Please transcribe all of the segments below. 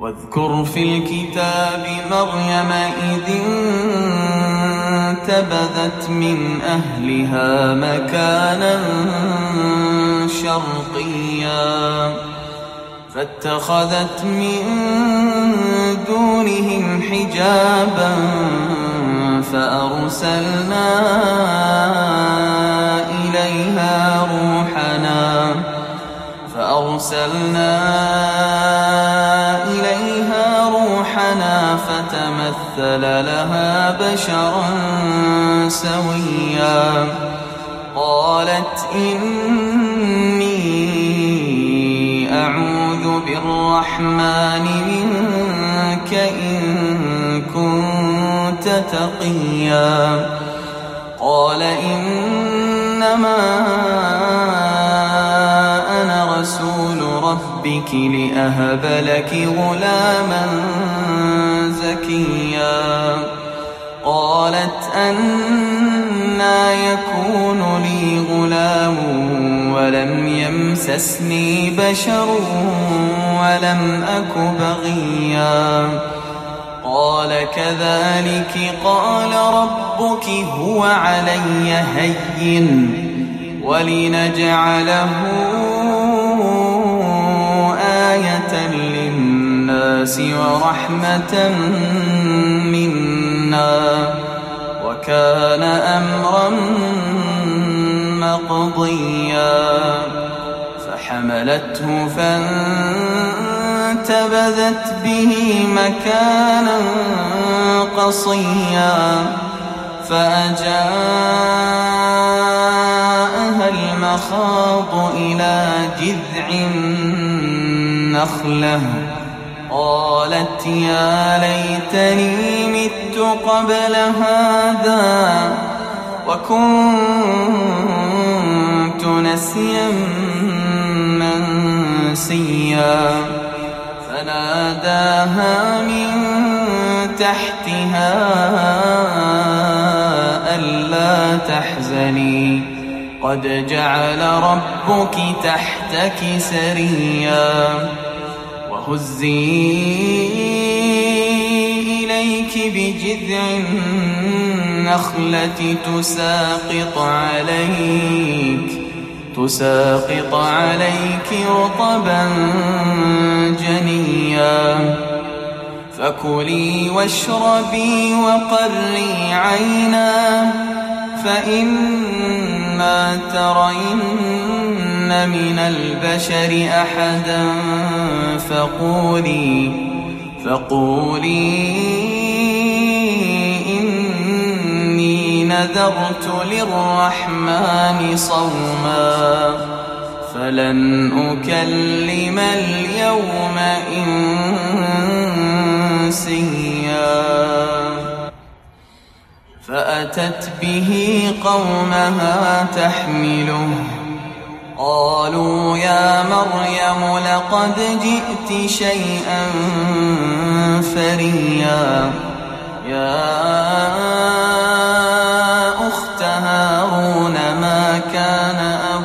واذكر في الكتاب مريم إذ انتبذت من أهلها مكانا شرقيا فاتخذت من دونهم حجابا فأرسلنا إليها روحنا فتمثل لها بشرا سويا قالت إني أعوذ بالرحمن منك إن كنت تقيا قال إنما أنا رسول ربك لأهب لك غلاما زكيا قالت أنى يكون لي غلام ولم يمسسني بشر ولم أك بغيا قال كذلك قال ربك هو علي هين ولنجعله آية للناس ورحمة منا وكان أمرا مقضيا فحملته فانتبذت به مكانا قصيا فأجاءها المخاض إلى جذع النخلة قالت يا ليتني مت قبل هذا وكنت نسيا منسيا فناداها من تحتها ألا تحزني قد جعل ربك تحتك سريا وهزي إليك بجذع النخلة تساقط عليك رطبا جنيا فكلي واشربي وقري عينا فإما ترين من البشر أحدا فقولي إني نذرت للرحمن صوما فلن أكلم اليوم إنسيا فأتت به قومها تحمله قالوا يا مريم لقد جئت شيئا فريا يا أخت هارون ما كان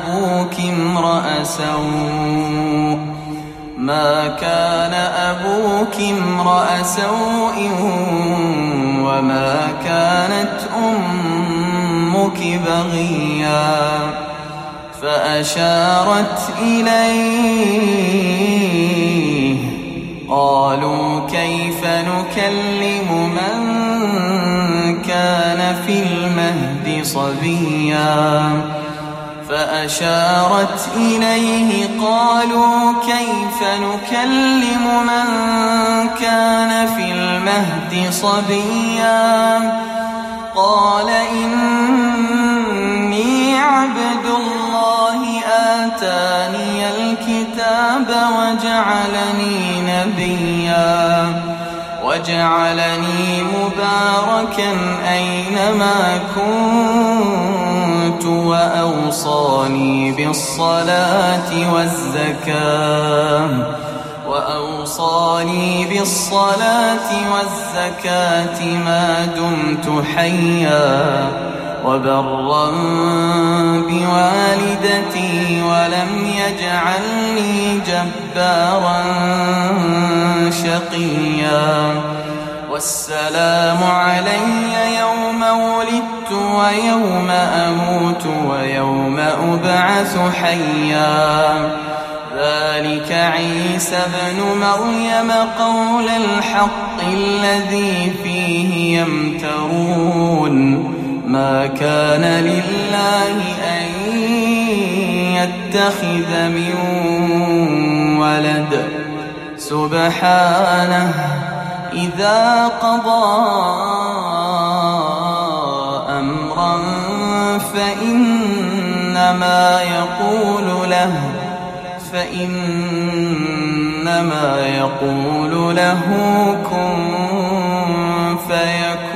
أبوك امرأ سوء وما كانت أمك بغيا فأشارت إليه قالوا كيف نكلم من كان في المهد صبيا فأشارت إليه قالوا كيف نكلم من كان في المهد صبيا قال إني عبد الله آتاني الكتاب وجعلني نبيا وجعلني مباركا أينما كنت وأوصاني بالصلاة والزكاة ما دمت حيا وبرا بوالدتي ولم يجعلني جبارا شقيا والسلام علي يوم ولدت ويوم أموت ويوم أبعث حيا ذلك عيسى ابن مريم قول الحق الذي فيه يمترون ما كان لله أن يتخذ من ولد سبحانه إذا قضى أمرا فإنما يقول له كن فيكون.